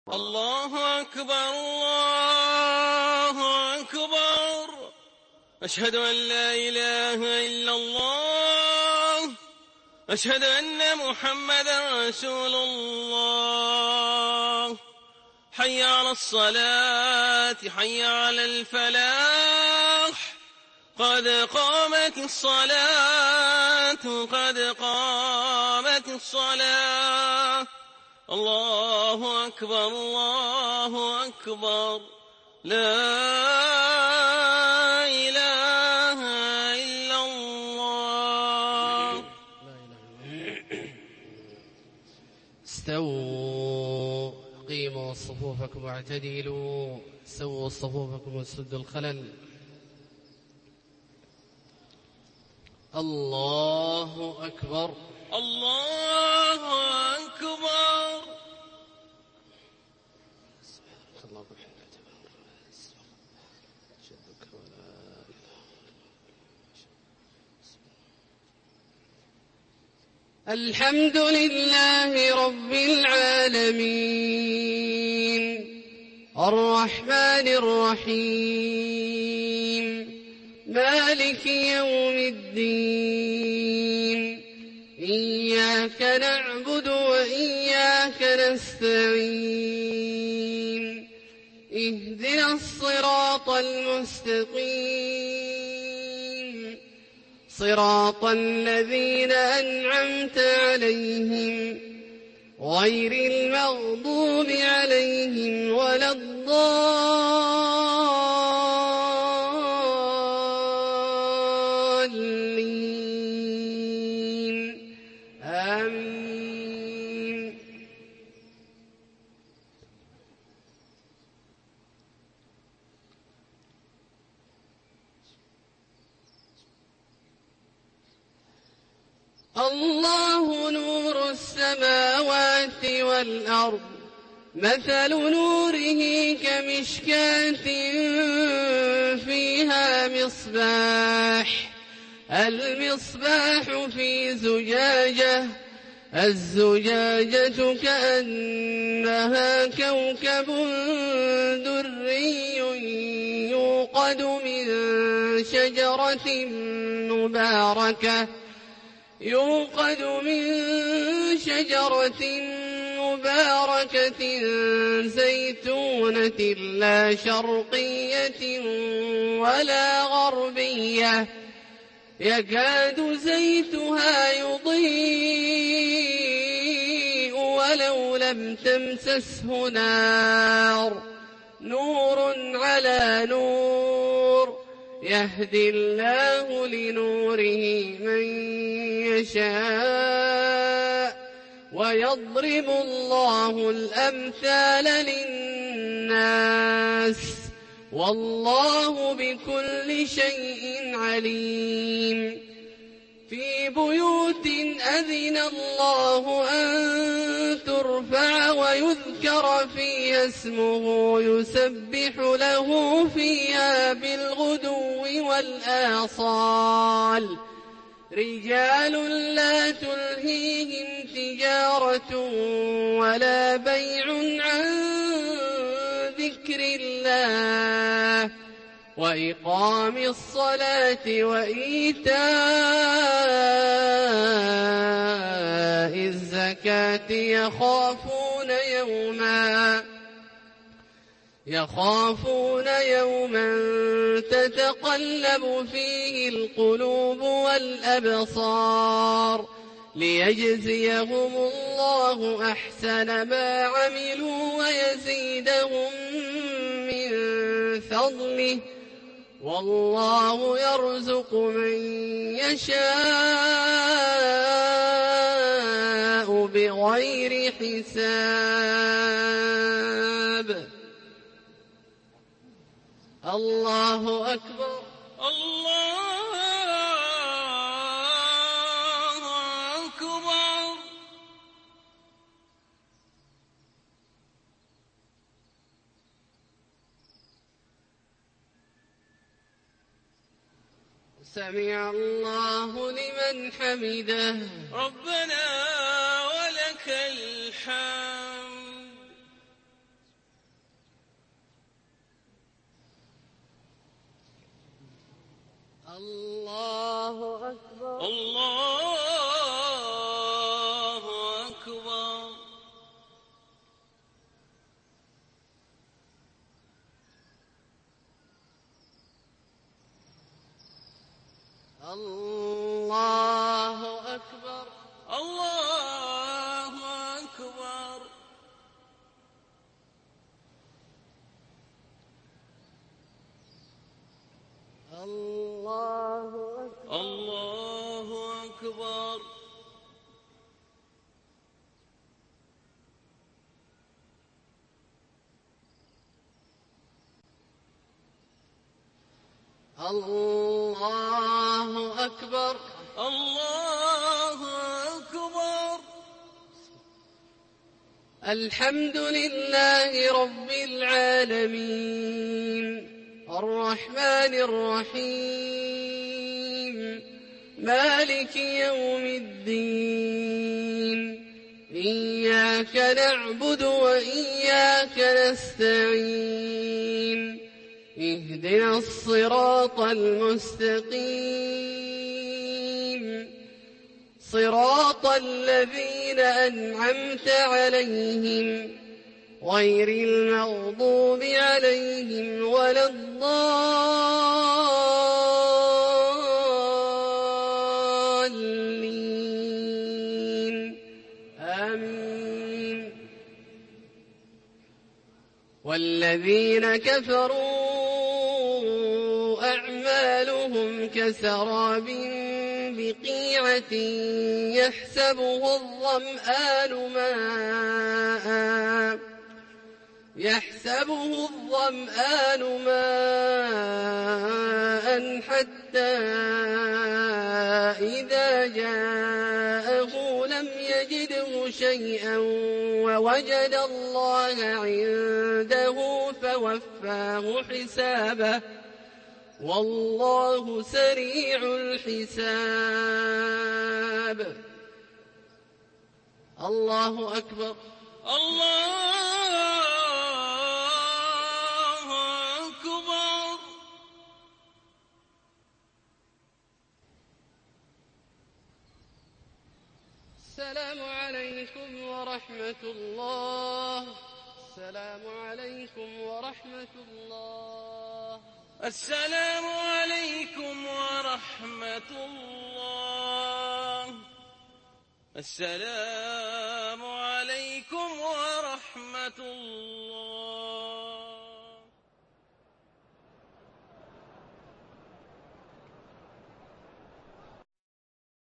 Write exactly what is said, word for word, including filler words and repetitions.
الله أكبر الله أكبر أشهد أن لا إله إلا الله أشهد أن محمدا رسول الله حي على الصلاة حي على الفلاح قد قامت الصلاة قد قامت الصلاة الله أكبر الله أكبر لا إله إلا الله. استووا قيموا صفوفكم واعتدلوا سووا صفوفكم واسدوا الخلل. الله أكبر الله أكبر الحمد لله رب العالمين الرحمن الرحيم مالك يوم الدين إياك نعبد وإياك نستعين اهدنا الصراط المستقيم صراط الذين أنعمت عليهم غير المغضوب عليهم ولا الضالين آمين. الله نور السماوات والأرض مثل نوره كمشكاة فيها مصباح المصباح في زجاجة الزجاجة كأنها كوكب دري يوقد من شجرة مباركة يوقد من شجرة مباركة زيتونة لا شرقية ولا غربية يكاد زيتها يضيء ولو لم تمسسه نار نور على نور يهدي الله لنوره من يشاء ويضرب الله الأمثال للناس والله بكل شيء عليم. في بيوت أذن الله أن ترفع ويذكر فيها اسمه يسبح له فيها بالغدو والآصال رجال لا تلهيهم تجارة ولا بيع عن ذكر الله وإقام الصلاة وإيتاء الزكاة يخافون يوما يخافون يوما تتقلب فيه القلوب والأبصار ليجزيهم الله أحسن ما عملوا ويزيدهم من فضله والله يرزق من يشاء بغير حساب. الله أكبر الله أكبر سمع الله لمن حمده ربنا ولك الحمد. الله أكبر. الله أكبر. الله أكبر. الله أكبر. الله أكبر. الله أكبر. الله أكبر. الله أكبر. الحمد لله رب العالمين الرحمن الرحيم مالك يوم الدين إياك نعبد وإياك نستعين اهدنا الصراط المستقيم صراط الذين أنعمت عليهم غير المغضوب عليهم ولا الضالين آمين. والذين كفروا أعمالهم كسراب بقيعة يحسبه الظمآن ماءً يحسبه الظمآن ماءً حتى إذا جاءه لم يجده شيئا ووجد الله عنده فوفاه حسابه والله سريع الحساب. الله أكبر. الله أكبر. السلام عليكم ورحمة الله. السلام عليكم ورحمة الله. السلام عليكم ورحمة الله. السلام عليكم ورحمة الله.